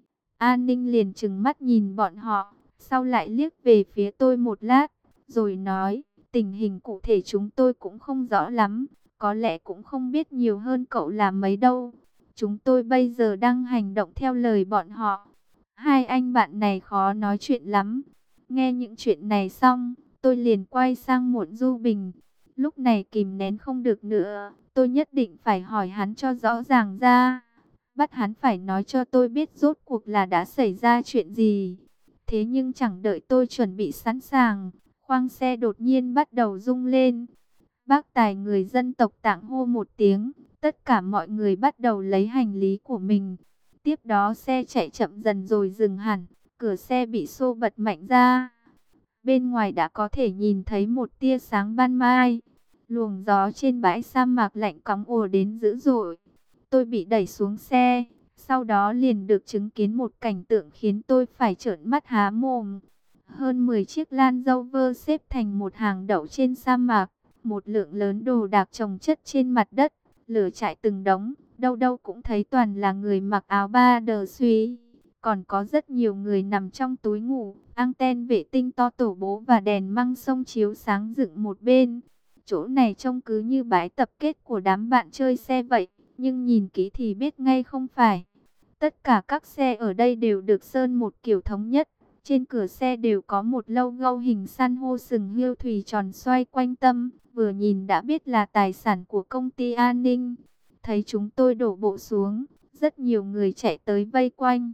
An Ninh liền trừng mắt nhìn bọn họ, sau lại liếc về phía tôi một lát, rồi nói, tình hình cụ thể chúng tôi cũng không rõ lắm, có lẽ cũng không biết nhiều hơn cậu là mấy đâu. Chúng tôi bây giờ đang hành động theo lời bọn họ. Hai anh bạn này khó nói chuyện lắm. Nghe những chuyện này xong, tôi liền quay sang Muộn Du Bình. Lúc này kìm nén không được nữa, tôi nhất định phải hỏi hắn cho rõ ràng ra. Bắt hắn phải nói cho tôi biết rốt cuộc là đã xảy ra chuyện gì. Thế nhưng chẳng đợi tôi chuẩn bị sẵn sàng, khoang xe đột nhiên bắt đầu rung lên. Bác tài người dân tộc Tạng hô một tiếng, tất cả mọi người bắt đầu lấy hành lý của mình. Tiếp đó xe chạy chậm dần rồi dừng hẳn, cửa xe bị xô bật mạnh ra. Bên ngoài đã có thể nhìn thấy một tia sáng ban mai. Luồng gió trên bãi sa mạc lạnh cóng ùa đến dữ dội. Tôi bị đẩy xuống xe, sau đó liền được chứng kiến một cảnh tượng khiến tôi phải trợn mắt há mồm. Hơn 10 chiếc Land Rover xếp thành một hàng đậu trên sa mạc, một lượng lớn đồ đạc chồng chất trên mặt đất, lửa chạy từng đống, đâu đâu cũng thấy toàn là người mặc áo ba đờ suy. Còn có rất nhiều người nằm trong túi ngủ, anten vệ tinh to tổ bố và đèn măng sông chiếu sáng dựng một bên. Chỗ này trông cứ như bãi tập kết của đám bạn chơi xe vậy, nhưng nhìn kỹ thì biết ngay không phải. Tất cả các xe ở đây đều được sơn một kiểu thống nhất. Trên cửa xe đều có một logo hình san hô sừng hươu thủy tròn xoay quanh tâm, vừa nhìn đã biết là tài sản của công ty an ninh. Thấy chúng tôi đổ bộ xuống, rất nhiều người chạy tới vây quanh.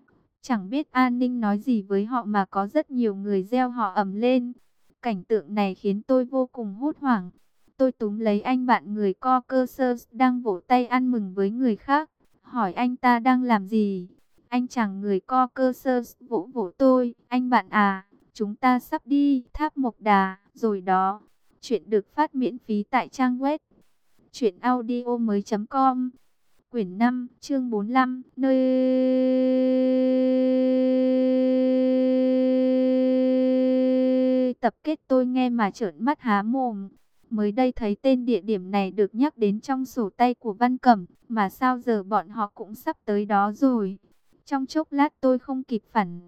Chẳng biết an ninh nói gì với họ mà có rất nhiều người reo họ ầm lên. Cảnh tượng này khiến tôi vô cùng hốt hoảng. Tôi túm lấy anh bạn người co cơ sơ đang vỗ tay ăn mừng với người khác, hỏi anh ta đang làm gì. Anh chàng người co cơ sơ vỗ vỗ tôi, anh bạn à, chúng ta sắp đi Tháp Mộc Đà rồi đó. Chuyện được phát miễn phí tại trang web truyệnaudiomoi.com. Quyển 5, chương 45, nơi tập kết. Tôi nghe mà trợn mắt há mồm. Mới đây thấy tên địa điểm này được nhắc đến trong sổ tay của Văn Cẩm, mà sao giờ bọn họ cũng sắp tới đó rồi. Trong chốc lát tôi không kịp phản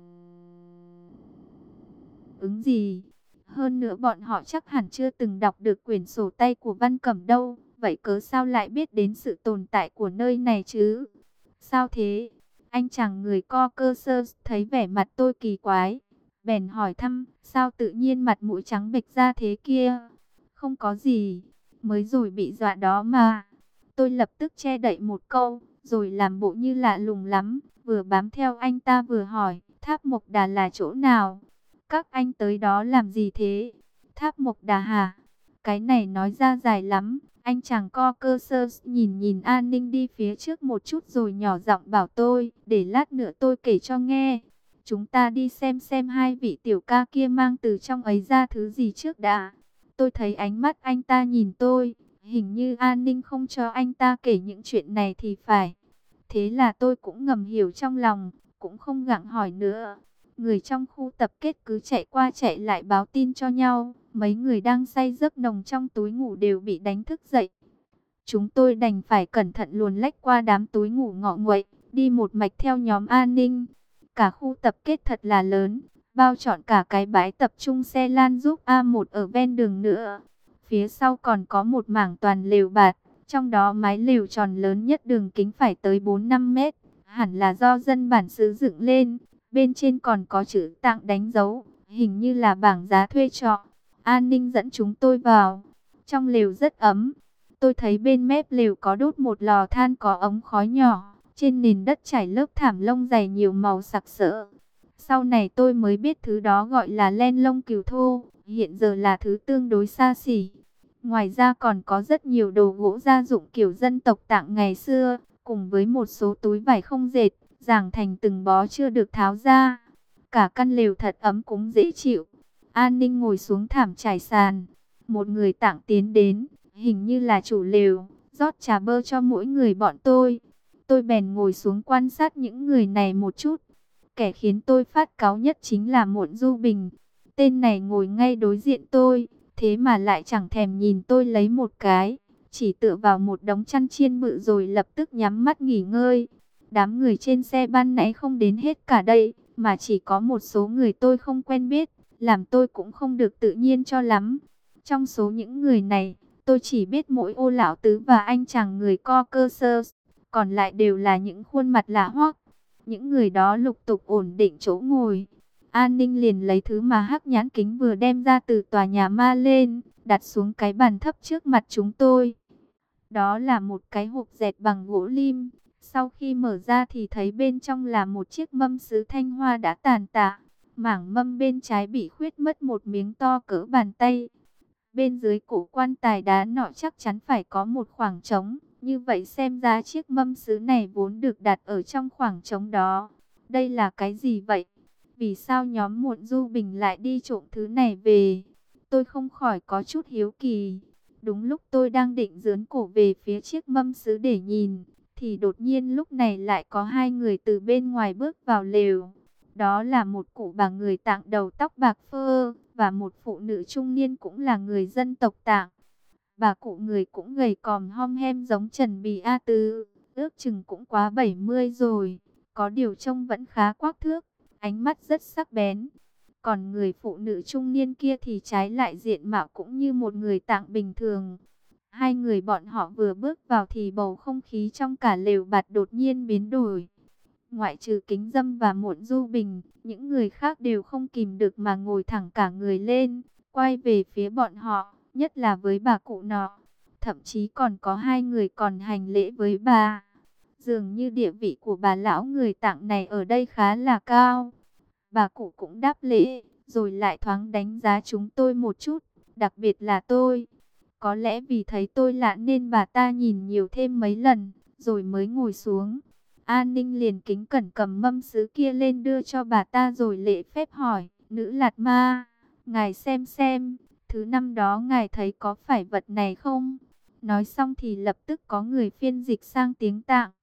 ứng gì. Hơn nữa bọn họ chắc hẳn chưa từng đọc được quyển sổ tay của Văn Cẩm đâu. Vậy cớ sao lại biết đến sự tồn tại của nơi này chứ? Sao thế? Anh chàng người co cơ sơ thấy vẻ mặt tôi kỳ quái, bèn hỏi thăm, sao tự nhiên mặt mũi trắng bệch ra thế kia? Không có gì, mới rồi bị dọa đó mà. Tôi lập tức che đậy một câu, rồi làm bộ như lạ lùng lắm, vừa bám theo anh ta vừa hỏi, Tháp Mộc Đà là chỗ nào? Các anh tới đó làm gì thế? Tháp Mộc Đà hả? Cái này nói ra dài lắm. Anh chàng co cơ sơ nhìn nhìn An Ninh đi phía trước một chút rồi nhỏ giọng bảo tôi, để lát nữa tôi kể cho nghe. Chúng ta đi xem hai vị tiểu ca kia mang từ trong ấy ra thứ gì trước đã. Tôi thấy ánh mắt anh ta nhìn tôi, hình như An Ninh không cho anh ta kể những chuyện này thì phải. Thế là tôi cũng ngầm hiểu trong lòng, cũng không gặng hỏi nữa. Người trong khu tập kết cứ chạy qua chạy lại báo tin cho nhau. Mấy người đang say giấc nồng trong túi ngủ đều bị đánh thức dậy. Chúng tôi đành phải cẩn thận luồn lách qua đám túi ngủ ngọ nguậy, đi một mạch theo nhóm An Ninh. Cả khu tập kết thật là lớn, bao trọn cả cái bãi tập trung xe lan giúp A1 ở ven đường nữa. Phía sau còn có một mảng toàn lều bạt, trong đó mái lều tròn lớn nhất đường kính phải tới 4-5 mét, hẳn là do dân bản xứ dựng lên. Bên trên còn có chữ tặng đánh dấu, hình như là bảng giá thuê trọ. An Ninh dẫn chúng tôi vào. Trong lều rất ấm. Tôi thấy bên mép lều có đốt một lò than có ống khói nhỏ. Trên nền đất trải lớp thảm lông dày nhiều màu sặc sỡ. Sau này tôi mới biết thứ đó gọi là len lông cừu thô. Hiện giờ là thứ tương đối xa xỉ. Ngoài ra còn có rất nhiều đồ gỗ gia dụng kiểu dân tộc Tạng ngày xưa, cùng với một số túi vải không dệt, dàng thành từng bó chưa được tháo ra. Cả căn lều thật ấm cúng dễ chịu. An Ninh ngồi xuống thảm trải sàn. Một người Tạng tiến đến, hình như là chủ lều, rót trà bơ cho mỗi người bọn tôi. Tôi bèn ngồi xuống quan sát những người này một chút. Kẻ khiến tôi phát cáu nhất chính là Muộn Du Bình. Tên này ngồi ngay đối diện tôi, thế mà lại chẳng thèm nhìn tôi lấy một cái, chỉ tựa vào một đống chăn chiên bự rồi lập tức nhắm mắt nghỉ ngơi. Đám người trên xe ban nãy không đến hết cả đây, mà chỉ có một số người tôi không quen biết, làm tôi cũng không được tự nhiên cho lắm. Trong số những người này, tôi chỉ biết mỗi Ô lão tứ và anh chàng người co cơ sơ, còn lại đều là những khuôn mặt lạ hoắc. Những người đó lục tục ổn định chỗ ngồi. An Ninh liền lấy thứ mà Hắc Nhãn Kính vừa đem ra từ tòa nhà ma lên, đặt xuống cái bàn thấp trước mặt chúng tôi. Đó là một cái hộp dệt bằng gỗ lim. Sau khi mở ra thì thấy bên trong là một chiếc mâm sứ thanh hoa đã tàn tạ. Mảng mâm bên trái bị khuyết mất một miếng to cỡ bàn tay. Bên dưới cổ quan tài đá nọ chắc chắn phải có một khoảng trống. Như vậy xem ra chiếc mâm sứ này vốn được đặt ở trong khoảng trống đó. Đây là cái gì vậy? Vì sao nhóm Muộn Du Bình lại đi trộm thứ này về? Tôi không khỏi có chút hiếu kỳ. Đúng lúc tôi đang định dướn cổ về phía chiếc mâm sứ để nhìn, thì đột nhiên lúc này lại có hai người từ bên ngoài bước vào lều. Đó là một cụ bà người Tạng đầu tóc bạc phơ, và một phụ nữ trung niên cũng là người dân tộc Tạng. Bà cụ người cũng gầy còm hom hem giống Trần Bì A Tứ, ước chừng cũng quá 70 rồi, có điều trông vẫn khá quắc thước, ánh mắt rất sắc bén. Còn người phụ nữ trung niên kia thì trái lại diện mạo cũng như một người Tạng bình thường. Hai người bọn họ vừa bước vào thì bầu không khí trong cả lều bạt đột nhiên biến đổi. Ngoại trừ Kính Dâm và Muộn Du Bình, những người khác đều không kìm được mà ngồi thẳng cả người lên, quay về phía bọn họ, nhất là với bà cụ nọ. Thậm chí còn có hai người còn hành lễ với bà. Dường như địa vị của bà lão người Tạng này ở đây khá là cao. Bà cụ cũng đáp lễ, rồi lại thoáng đánh giá chúng tôi một chút, đặc biệt là tôi. Có lẽ vì thấy tôi lạ nên bà ta nhìn nhiều thêm mấy lần, rồi mới ngồi xuống. An Ninh liền kính cẩn cầm mâm sứ kia lên đưa cho bà ta rồi lễ phép hỏi, nữ Lạt Ma, ngài xem, thứ năm đó ngài thấy có phải vật này không? Nói xong thì lập tức có người phiên dịch sang tiếng Tạng.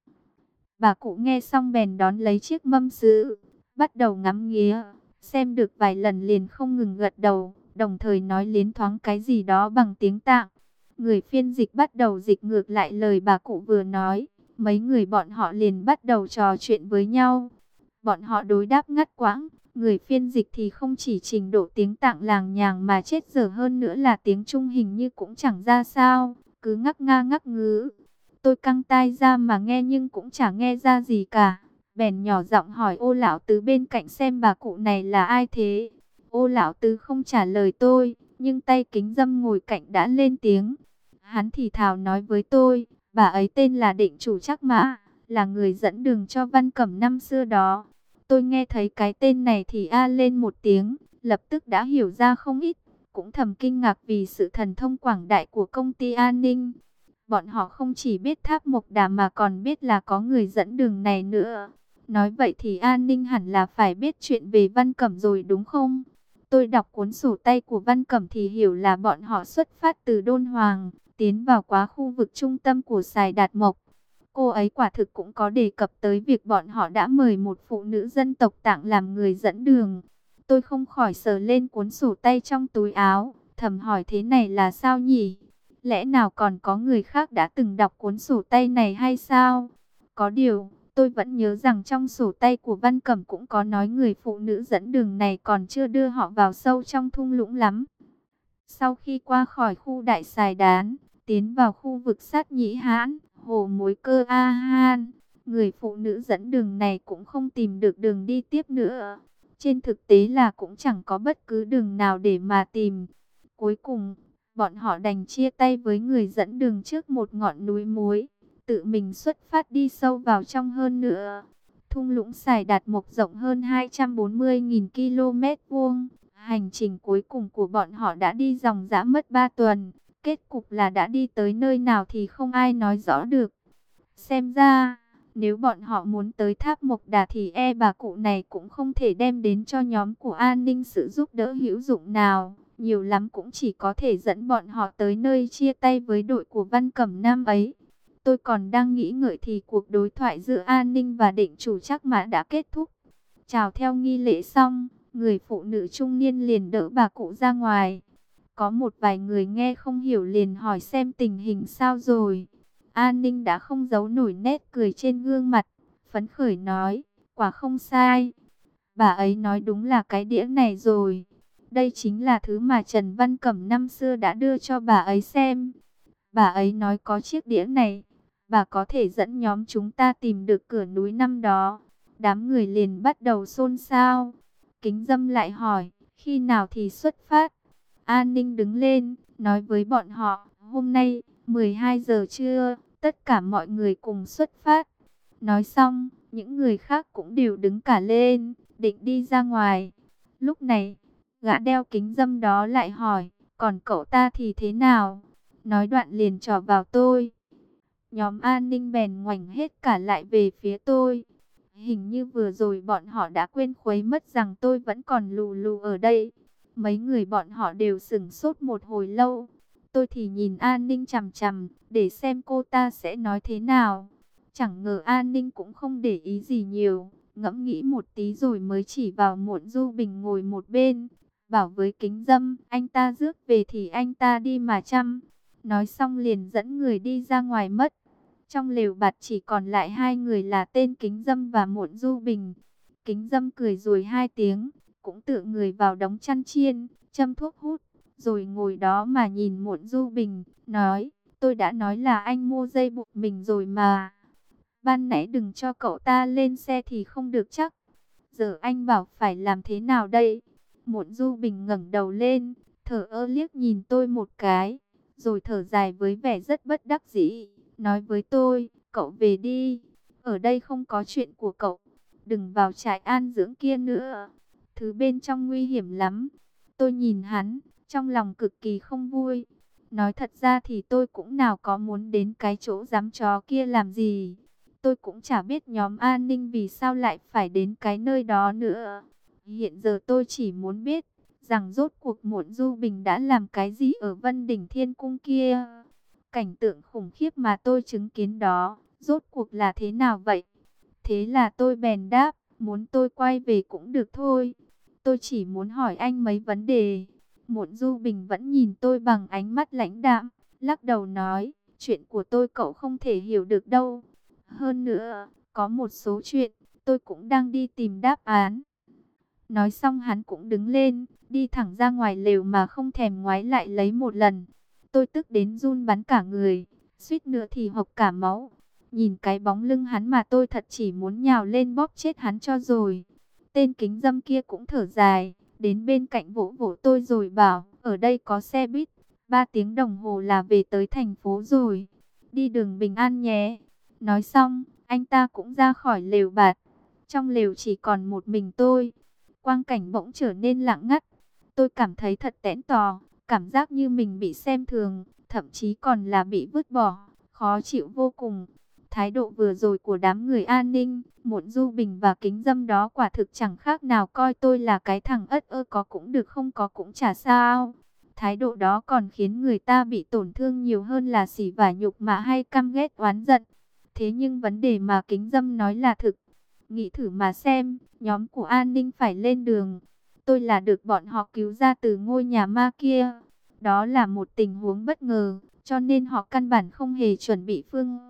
Bà cụ nghe xong bèn đón lấy chiếc mâm sứ, bắt đầu ngắm nghía, xem được vài lần liền không ngừng gật đầu, đồng thời nói liến thoáng cái gì đó bằng tiếng Tạng. Người phiên dịch bắt đầu dịch ngược lại lời bà cụ vừa nói, mấy người bọn họ liền bắt đầu trò chuyện với nhau. Bọn họ đối đáp ngắt quãng, người phiên dịch thì không chỉ trình độ tiếng Tạng làng nhàng mà chết dở hơn nữa là tiếng Trung hình như cũng chẳng ra sao, cứ ngắc nga ngắc ngứ. Tôi căng tai ra mà nghe nhưng cũng chả nghe ra gì cả. Bèn nhỏ giọng hỏi Ô lão tứ bên cạnh xem bà cụ này là ai thế. Ô lão tứ không trả lời tôi, nhưng tay kính dâm ngồi cạnh đã lên tiếng. Hắn thì thào nói với tôi, bà ấy tên là Định Chủ Trắc Mã, là người dẫn đường cho Văn Cẩm năm xưa đó. Tôi nghe thấy cái tên này thì a lên một tiếng, lập tức đã hiểu ra không ít, cũng thầm kinh ngạc vì sự thần thông quảng đại của công ty an ninh. Bọn họ không chỉ biết tháp Mộc Đà mà còn biết là có người dẫn đường này nữa. Nói vậy thì an ninh hẳn là phải biết chuyện về Văn Cẩm rồi đúng không? Tôi đọc cuốn sổ tay của Văn Cẩm thì hiểu là bọn họ xuất phát từ Đôn Hoàng, tiến vào quá khu vực trung tâm của Sài Đạt Mộc. Cô ấy quả thực cũng có đề cập tới việc bọn họ đã mời một phụ nữ dân tộc Tạng làm người dẫn đường. Tôi không khỏi sờ lên cuốn sổ tay trong túi áo, thầm hỏi thế này là sao nhỉ? Lẽ nào còn có người khác đã từng đọc cuốn sổ tay này hay sao? Có điều, tôi vẫn nhớ rằng trong sổ tay của Văn Cẩm cũng có nói người phụ nữ dẫn đường này còn chưa đưa họ vào sâu trong thung lũng lắm. Sau khi qua khỏi khu Đại Sài Đán, tiến vào khu vực Sát Nhĩ Hãn, Hồ Mối Cơ A Han, người phụ nữ dẫn đường này cũng không tìm được đường đi tiếp nữa. Trên thực tế là cũng chẳng có bất cứ đường nào để mà tìm. Cuối cùng, bọn họ đành chia tay với người dẫn đường trước một ngọn núi muối, tự mình xuất phát đi sâu vào trong hơn nữa. Thung lũng Sài Đạt Mộc rộng hơn 240.000 km vuông. Hành trình cuối cùng của bọn họ đã đi dòng dã mất 3 tuần. Kết cục là đã đi tới nơi nào thì không ai nói rõ được. Xem ra, nếu bọn họ muốn tới tháp Mộc Đà thì bà cụ này cũng không thể đem đến cho nhóm của an ninh sự giúp đỡ hữu dụng nào. Nhiều lắm cũng chỉ có thể dẫn bọn họ tới nơi chia tay với đội của Văn Cẩm năm ấy. Tôi còn đang nghĩ ngợi thì cuộc đối thoại giữa an ninh và Định Chủ Trắc Mã đã kết thúc. Chào theo nghi lễ xong, người phụ nữ trung niên liền đỡ bà cụ ra ngoài. Có một vài người nghe không hiểu liền hỏi xem tình hình sao rồi. An ninh đã không giấu nổi nét cười trên gương mặt, phấn khởi nói, quả không sai. Bà ấy nói đúng là cái đĩa này rồi. Đây chính là thứ mà Trần Văn Cẩm năm xưa đã đưa cho bà ấy xem. Bà ấy nói có chiếc đĩa này, bà có thể dẫn nhóm chúng ta tìm được cửa núi năm đó. Đám người liền bắt đầu xôn xao. Kính Dâm lại hỏi, khi nào thì xuất phát? An ninh đứng lên, nói với bọn họ, hôm nay, 12 giờ trưa, tất cả mọi người cùng xuất phát. Nói xong, những người khác cũng đều đứng cả lên, định đi ra ngoài. Lúc này, gã đeo kính dâm đó lại hỏi, còn cậu ta thì thế nào? Nói đoạn liền trỏ vào tôi. Nhóm an ninh bèn ngoảnh hết cả lại về phía tôi. Hình như vừa rồi bọn họ đã quên khuấy mất rằng tôi vẫn còn lù lù ở đây. Mấy người bọn họ đều sửng sốt một hồi lâu. Tôi thì nhìn an ninh chằm chằm, để xem cô ta sẽ nói thế nào. Chẳng ngờ an ninh cũng không để ý gì nhiều. Ngẫm nghĩ một tí rồi mới chỉ vào Muộn Du Bình ngồi một bên. Bảo với Kính Dâm, anh ta rước về thì anh ta đi mà chăm. Nói xong liền dẫn người đi ra ngoài mất. Trong lều bạt chỉ còn lại hai người là tên Kính Dâm và Muộn Du Bình. Kính Dâm cười rồi hai tiếng, cũng tựa người vào đống chăn chiên, châm thuốc hút, rồi ngồi đó mà nhìn Muộn Du Bình, nói, tôi đã nói là anh mua dây buộc mình rồi mà. Ban nãy đừng cho cậu ta lên xe thì không được chắc. Giờ anh bảo phải làm thế nào đây? Muộn Du Bình ngẩng đầu lên, thở ơ liếc nhìn tôi một cái, rồi thở dài với vẻ rất bất đắc dĩ, nói với tôi, cậu về đi, ở đây không có chuyện của cậu, đừng vào trại an dưỡng kia nữa, thứ bên trong nguy hiểm lắm. Tôi nhìn hắn, trong lòng cực kỳ không vui. Nói thật ra thì tôi cũng nào có muốn đến cái chỗ giám chó kia làm gì. Tôi cũng chả biết nhóm an ninh vì sao lại phải đến cái nơi đó nữa. Hiện giờ tôi chỉ muốn biết rằng rốt cuộc Muộn Du Bình đã làm cái gì ở Vân Đỉnh Thiên Cung kia. Cảnh tượng khủng khiếp mà tôi chứng kiến đó, rốt cuộc là thế nào vậy? Thế là tôi bèn đáp, muốn tôi quay về cũng được thôi. Tôi chỉ muốn hỏi anh mấy vấn đề. Muộn Du Bình vẫn nhìn tôi bằng ánh mắt lãnh đạm, lắc đầu nói, chuyện của tôi cậu không thể hiểu được đâu. Hơn nữa, có một số chuyện, tôi cũng đang đi tìm đáp án. Nói xong hắn cũng đứng lên, đi thẳng ra ngoài lều mà không thèm ngoái lại lấy một lần. Tôi tức đến run bắn cả người, suýt nữa thì hộc cả máu. Nhìn cái bóng lưng hắn mà tôi thật chỉ muốn nhào lên bóp chết hắn cho rồi. Tên kính dâm kia cũng thở dài, đến bên cạnh vỗ vỗ tôi rồi bảo, ở đây có xe buýt, 3 tiếng đồng hồ là về tới thành phố rồi. Đi đường bình an nhé. Nói xong, anh ta cũng ra khỏi lều bạt. Trong lều chỉ còn một mình tôi. Quang cảnh bỗng trở nên lặng ngắt. Tôi cảm thấy thật tẽn tò, cảm giác như mình bị xem thường, thậm chí còn là bị vứt bỏ, khó chịu vô cùng. Thái độ vừa rồi của đám người an ninh, Muộn Du Bình và kính dâm đó quả thực chẳng khác nào coi tôi là cái thằng ất ơ, có cũng được không có cũng chả sao. Thái độ đó còn khiến người ta bị tổn thương nhiều hơn là sỉ vả nhục mạ hay căm ghét oán giận. Thế nhưng vấn đề mà kính dâm nói là thực. Nghĩ thử mà xem, nhóm của an ninh phải lên đường. Tôi là được bọn họ cứu ra từ ngôi nhà ma kia. Đó là một tình huống bất ngờ, cho nên họ căn bản không hề chuẩn bị phương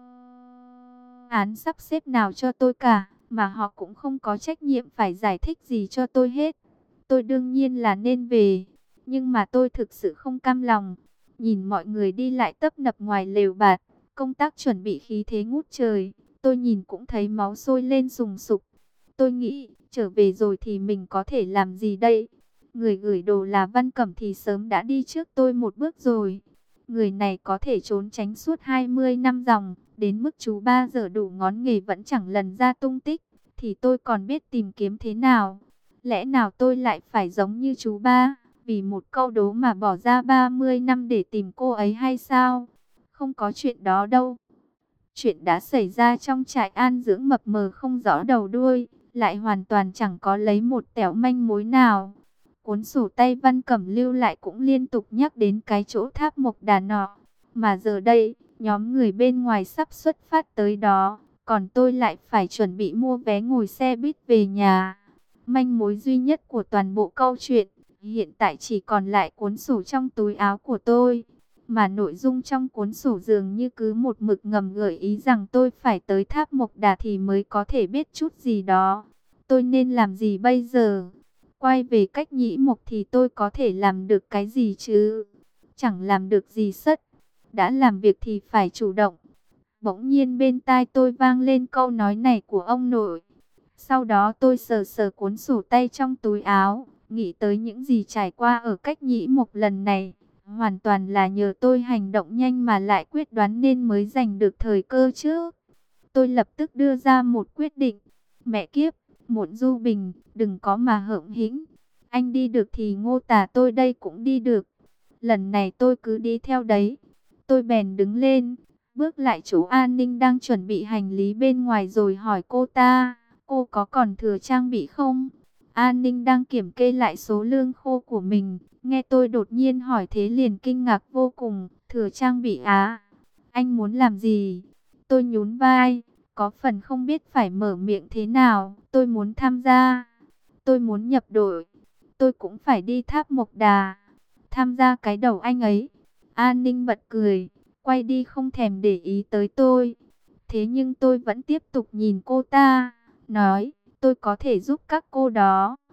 án sắp xếp nào cho tôi cả, mà họ cũng không có trách nhiệm phải giải thích gì cho tôi hết. Tôi đương nhiên là nên về, nhưng mà tôi thực sự không cam lòng. Nhìn mọi người đi lại tấp nập ngoài lều bạt, công tác chuẩn bị khí thế ngút trời, tôi nhìn cũng thấy máu sôi lên sùng sục. Tôi nghĩ, trở về rồi thì mình có thể làm gì đây? Người gửi đồ là Văn Cẩm thì sớm đã đi trước tôi một bước rồi. Người này có thể trốn tránh suốt 20 năm dòng, đến mức chú ba giờ đủ ngón nghề vẫn chẳng lần ra tung tích, thì tôi còn biết tìm kiếm thế nào? Lẽ nào tôi lại phải giống như chú ba, vì một câu đố mà bỏ ra 30 năm để tìm cô ấy hay sao? Không có chuyện đó đâu. Chuyện đã xảy ra trong trại an dưỡng mập mờ không rõ đầu đuôi, lại hoàn toàn chẳng có lấy một tẻo manh mối nào. Cuốn sổ tay Văn Cẩm lưu lại cũng liên tục nhắc đến cái chỗ tháp Mộc Đà nọ. Mà giờ đây, nhóm người bên ngoài sắp xuất phát tới đó, còn tôi lại phải chuẩn bị mua vé ngồi xe buýt về nhà. Manh mối duy nhất của toàn bộ câu chuyện, hiện tại chỉ còn lại cuốn sổ trong túi áo của tôi. Mà nội dung trong cuốn sổ dường như cứ một mực ngầm gợi ý rằng tôi phải tới tháp Mộc Đà thì mới có thể biết chút gì đó. Tôi nên làm gì bây giờ? Quay về cách Nhĩ Mộc thì tôi có thể làm được cái gì chứ? Chẳng làm được gì sất. Đã làm việc thì phải chủ động. Bỗng nhiên bên tai tôi vang lên câu nói này của ông nội. Sau đó tôi sờ sờ cuốn sổ tay trong túi áo, nghĩ tới những gì trải qua ở cách Nhĩ Mộc lần này. Hoàn toàn là nhờ tôi hành động nhanh mà lại quyết đoán nên mới giành được thời cơ chứ. Tôi lập tức đưa ra một quyết định. Mẹ kiếp, Muộn Du Bình, đừng có mà hởm hĩnh. Anh đi được thì Ngô Tả tôi đây cũng đi được. Lần này tôi cứ đi theo đấy. Tôi bèn đứng lên, bước lại chỗ an ninh đang chuẩn bị hành lý bên ngoài rồi hỏi cô ta, cô có còn thừa trang bị không? An ninh đang kiểm kê lại số lương khô của mình, nghe tôi đột nhiên hỏi thế liền kinh ngạc vô cùng. Thừa trang bị á? Anh muốn làm gì? Tôi nhún vai, có phần không biết phải mở miệng thế nào. Tôi muốn tham gia, tôi muốn nhập đội, tôi cũng phải đi tháp Mộc Đà. Tham gia cái đầu anh ấy. An ninh bật cười, quay đi không thèm để ý tới tôi. Thế nhưng tôi vẫn tiếp tục nhìn cô ta, nói, tôi có thể giúp các cô đó.